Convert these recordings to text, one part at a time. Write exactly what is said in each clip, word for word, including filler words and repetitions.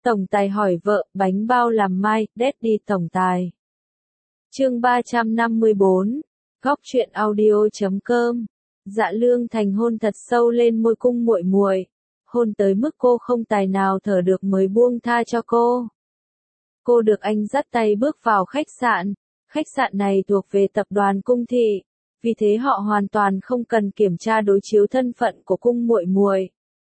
Tổng tài hỏi vợ, bánh bao làm mai, Daddy tổng tài. Chương ba trăm năm mươi bốn, góc truyện audio chấm com. Dạ Lương Thành hôn thật sâu lên môi Cung Muội Muội, hôn tới mức cô không tài nào thở được mới buông tha cho cô. Cô được anh dắt tay bước vào khách sạn, khách sạn này thuộc về tập đoàn Cung Thị, vì thế họ hoàn toàn không cần kiểm tra đối chiếu thân phận của Cung Muội Muội.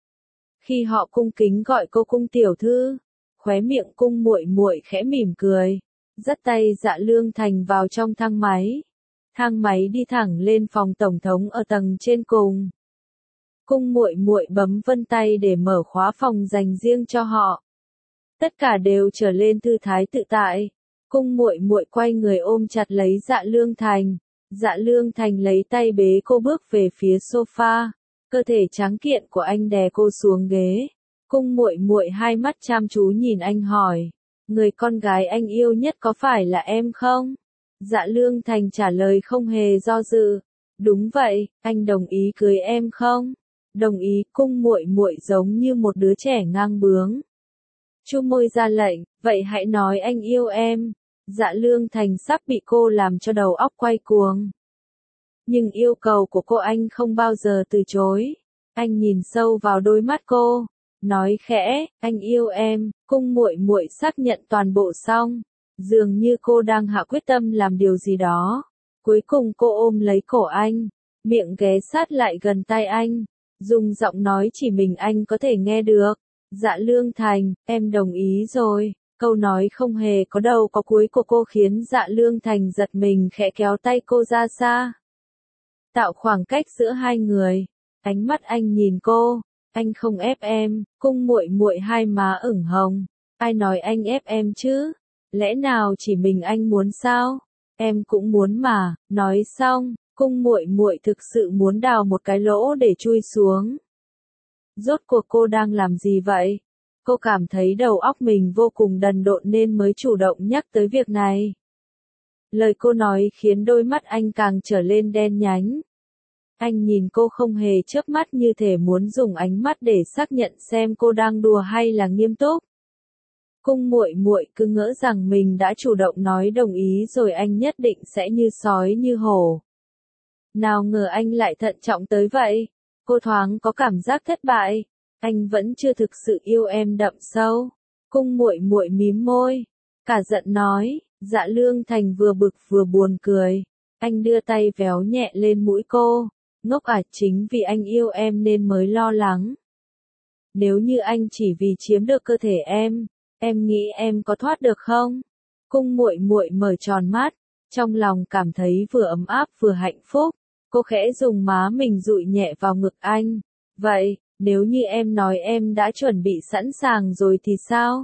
Khi họ cung kính gọi cô Cung tiểu thư, khóe miệng Cung Muội Muội khẽ mỉm cười, dắt tay Dạ Lương Thành vào trong thang máy. Thang máy đi thẳng lên phòng tổng thống ở tầng trên cùng. Cung Muội Muội bấm vân tay để mở khóa phòng dành riêng cho họ. Tất cả đều trở lên thư thái tự tại. Cung Muội Muội quay người ôm chặt lấy Dạ Lương Thành. Dạ Lương Thành lấy tay bế cô bước về phía sofa. Cơ thể trắng kiện của anh đè cô xuống ghế. Cung Muội Muội hai mắt chăm chú nhìn anh hỏi, người con gái anh yêu nhất có phải là em không? Dạ Lương Thành trả lời không hề do dự. Đúng vậy, anh đồng ý cưới em không? Đồng ý. Cung Muội Muội giống như một đứa trẻ ngang bướng. Chu môi ra lệnh, vậy hãy nói anh yêu em. Dạ Lương Thành sắp bị cô làm cho đầu óc quay cuồng. Nhưng yêu cầu của cô anh không bao giờ từ chối. Anh nhìn sâu vào đôi mắt cô, nói khẽ, anh yêu em. Cung Muội Muội xác nhận toàn bộ xong, dường như cô đang hạ quyết tâm làm điều gì đó. Cuối cùng cô ôm lấy cổ anh, miệng ghé sát lại gần tai anh, dùng giọng nói chỉ mình anh có thể nghe được. Dạ Lương Thành, em đồng ý rồi. Câu nói không hề có đầu có cuối của cô khiến Dạ Lương Thành giật mình, khẽ kéo tay cô ra xa, tạo khoảng cách giữa hai người. Ánh mắt anh nhìn cô, anh không ép em. Cung Muội Muội hai má ửng hồng, ai nói anh ép em chứ? Lẽ nào chỉ mình anh muốn sao? Em cũng muốn mà. Nói xong, Cung Muội Muội thực sự muốn đào một cái lỗ để chui xuống. Rốt cuộc cô đang làm gì vậy? Cô cảm thấy đầu óc mình vô cùng đần độn nên mới chủ động nhắc tới việc này. Lời cô nói khiến đôi mắt anh càng trở lên đen nhánh. Anh nhìn cô không hề chớp mắt, như thể muốn dùng ánh mắt để xác nhận xem cô đang đùa hay là nghiêm túc. Cung Muội Muội cứ ngỡ rằng mình đã chủ động nói đồng ý rồi anh nhất định sẽ như sói như hổ. Nào ngờ anh lại thận trọng tới vậy. Cô thoáng có cảm giác thất bại. Anh vẫn chưa thực sự yêu em đậm sâu. Cung Muội Muội mím môi, cả giận nói. Dạ Lương Thành vừa bực vừa buồn cười. Anh đưa tay véo nhẹ lên mũi cô. Ngốc à, chính vì anh yêu em nên mới lo lắng. Nếu như anh chỉ vì chiếm được cơ thể em, em nghĩ em có thoát được không? Cung Muội Muội mở tròn mắt, trong lòng cảm thấy vừa ấm áp vừa hạnh phúc. Cô khẽ dùng má mình dụi nhẹ vào ngực anh. Vậy, nếu như em nói em đã chuẩn bị sẵn sàng rồi thì sao?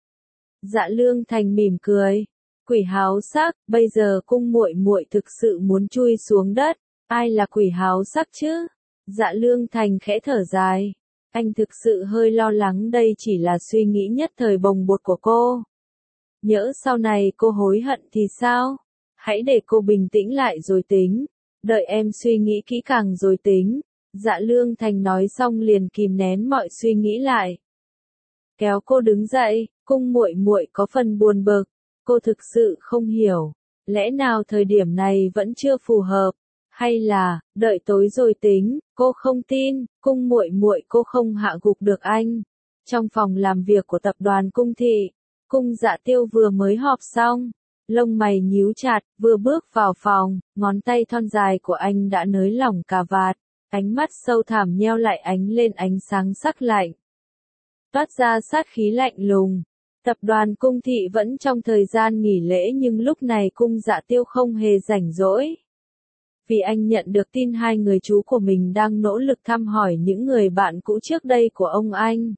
Dạ Lương Thành mỉm cười. Quỷ háo sắc, bây giờ Cung Muội Muội thực sự muốn chui xuống đất. Ai là quỷ háo sắc chứ? Dạ Lương Thành khẽ thở dài. Anh thực sự hơi lo lắng đây chỉ là suy nghĩ nhất thời bồng bột của cô. Nhỡ sau này cô hối hận thì sao? Hãy để cô bình tĩnh lại rồi tính. Đợi em suy nghĩ kỹ càng rồi tính. Dạ Lương Thành nói xong liền kìm nén mọi suy nghĩ lại. Kéo cô đứng dậy. Cung Muội Muội có phần buồn bực. Cô thực sự không hiểu. Lẽ nào thời điểm này vẫn chưa phù hợp? Hay là, đợi tối rồi tính? Cô không tin. Cung Muội Muội cô không hạ gục được anh. Trong phòng làm việc của tập đoàn Cung Thị, Cung Dạ Tiêu vừa mới họp xong. Lông mày nhíu chặt, vừa bước vào phòng, ngón tay thon dài của anh đã nới lỏng cà vạt. Ánh mắt sâu thẳm nheo lại ánh lên ánh sáng sắc lạnh. Toát ra sát khí lạnh lùng. Tập đoàn Cung Thị vẫn trong thời gian nghỉ lễ nhưng lúc này Cung Dạ Tiêu không hề rảnh rỗi. Vì anh nhận được tin hai người chú của mình đang nỗ lực thăm hỏi những người bạn cũ trước đây của ông anh.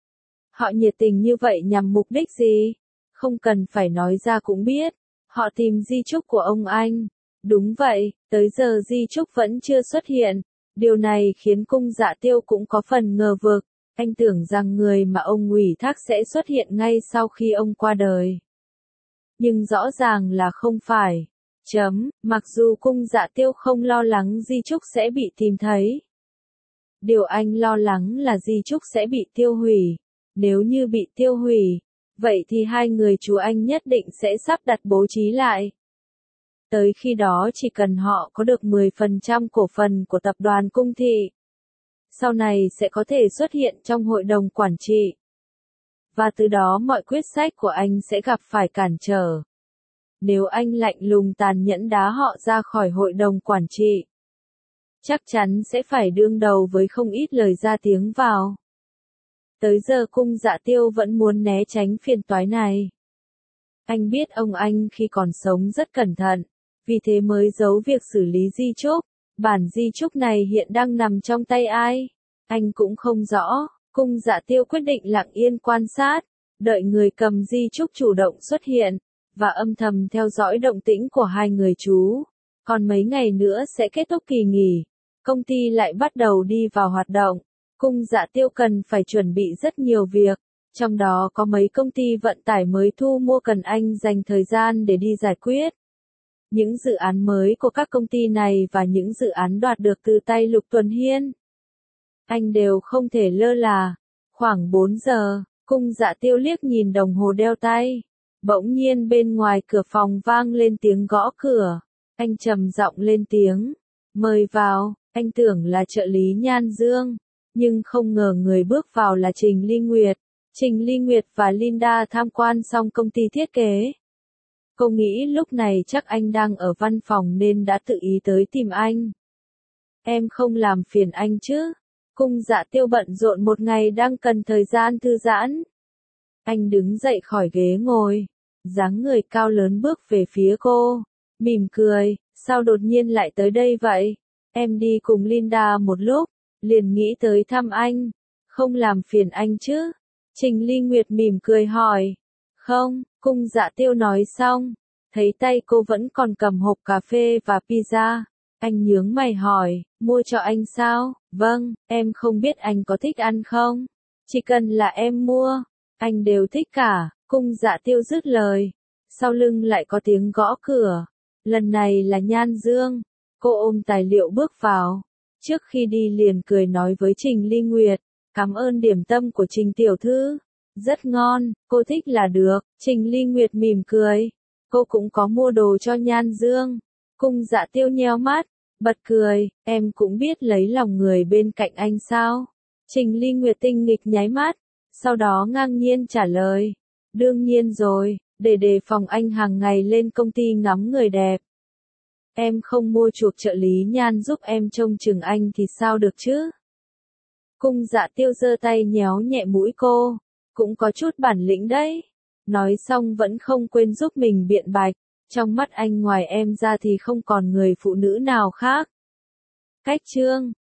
Họ nhiệt tình như vậy nhằm mục đích gì? Không cần phải nói ra cũng biết. Họ tìm di chúc của ông anh. Đúng vậy, tới giờ di chúc vẫn chưa xuất hiện. Điều này khiến Cung Dạ Tiêu cũng có phần ngờ vực. Anh tưởng rằng người mà ông ủy thác sẽ xuất hiện ngay sau khi ông qua đời. Nhưng rõ ràng là không phải. Chấm, mặc dù Cung Dạ Tiêu không lo lắng di chúc sẽ bị tìm thấy. Điều anh lo lắng là di chúc sẽ bị tiêu hủy. Nếu như bị tiêu hủy, vậy thì hai người chú anh nhất định sẽ sắp đặt bố trí lại. Tới khi đó chỉ cần họ có được mười phần trăm cổ phần của tập đoàn Cung Thị, sau này sẽ có thể xuất hiện trong hội đồng quản trị. Và từ đó mọi quyết sách của anh sẽ gặp phải cản trở. Nếu anh lạnh lùng tàn nhẫn đá họ ra khỏi hội đồng quản trị, chắc chắn sẽ phải đương đầu với không ít lời ra tiếng vào. Tới giờ Cung Dạ Tiêu vẫn muốn né tránh phiền toái này. Anh biết ông anh khi còn sống rất cẩn thận, vì thế mới giấu việc xử lý di chúc. Bản di chúc này hiện đang nằm trong tay ai? Anh cũng không rõ. Cung Dạ Tiêu quyết định lặng yên quan sát, đợi người cầm di chúc chủ động xuất hiện, và âm thầm theo dõi động tĩnh của hai người chú. Còn mấy ngày nữa sẽ kết thúc kỳ nghỉ, công ty lại bắt đầu đi vào hoạt động. Cung Dạ Tiêu cần phải chuẩn bị rất nhiều việc, trong đó có mấy công ty vận tải mới thu mua cần anh dành thời gian để đi giải quyết. Những dự án mới của các công ty này và những dự án đoạt được từ tay Lục Tuần Hiên, anh đều không thể lơ là. Khoảng bốn giờ, Cung Dạ Tiêu liếc nhìn đồng hồ đeo tay. Bỗng nhiên bên ngoài cửa phòng vang lên tiếng gõ cửa. Anh trầm giọng lên tiếng. Mời vào. Anh tưởng là trợ lý Nhan Dương, nhưng không ngờ người bước vào là Trình Ly Nguyệt. Trình Ly Nguyệt và Linda tham quan xong công ty thiết kế. Cô nghĩ lúc này chắc anh đang ở văn phòng nên đã tự ý tới tìm anh. Em không làm phiền anh chứ? Cung Dạ Tiêu bận rộn một ngày đang cần thời gian thư giãn. Anh đứng dậy khỏi ghế ngồi, dáng người cao lớn bước về phía cô, mỉm cười, sao đột nhiên lại tới đây vậy? Em đi cùng Linda một lúc, liền nghĩ tới thăm anh, không làm phiền anh chứ? Trình Ly Nguyệt mỉm cười hỏi. Không, Cung Dạ Tiêu nói xong, thấy tay cô vẫn còn cầm hộp cà phê và pizza. Anh nhướng mày hỏi, mua cho anh sao? Vâng, em không biết anh có thích ăn không? Chỉ cần là em mua, anh đều thích cả. Cung Dạ Tiêu dứt lời. Sau lưng lại có tiếng gõ cửa. Lần này là Nhan Dương. Cô ôm tài liệu bước vào. Trước khi đi liền cười nói với Trình Ly Nguyệt. Cảm ơn điểm tâm của Trình tiểu thư. Rất ngon, cô thích là được. Trình Ly Nguyệt mỉm cười. Cô cũng có mua đồ cho Nhan Dương. Cung Dạ Tiêu nheo mắt, bật cười, em cũng biết lấy lòng người bên cạnh anh sao? Trình Ly Nguyệt tinh nghịch nháy mắt, sau đó ngang nhiên trả lời. Đương nhiên rồi, để đề phòng anh hàng ngày lên công ty ngắm người đẹp. Em không mua chuộc trợ lý Nhan giúp em trông chừng anh thì sao được chứ? Cung Dạ Tiêu giơ tay nhéo nhẹ mũi cô, cũng có chút bản lĩnh đấy. Nói xong vẫn không quên giúp mình biện bạch. Trong mắt anh ngoài em ra thì không còn người phụ nữ nào khác. Cách chương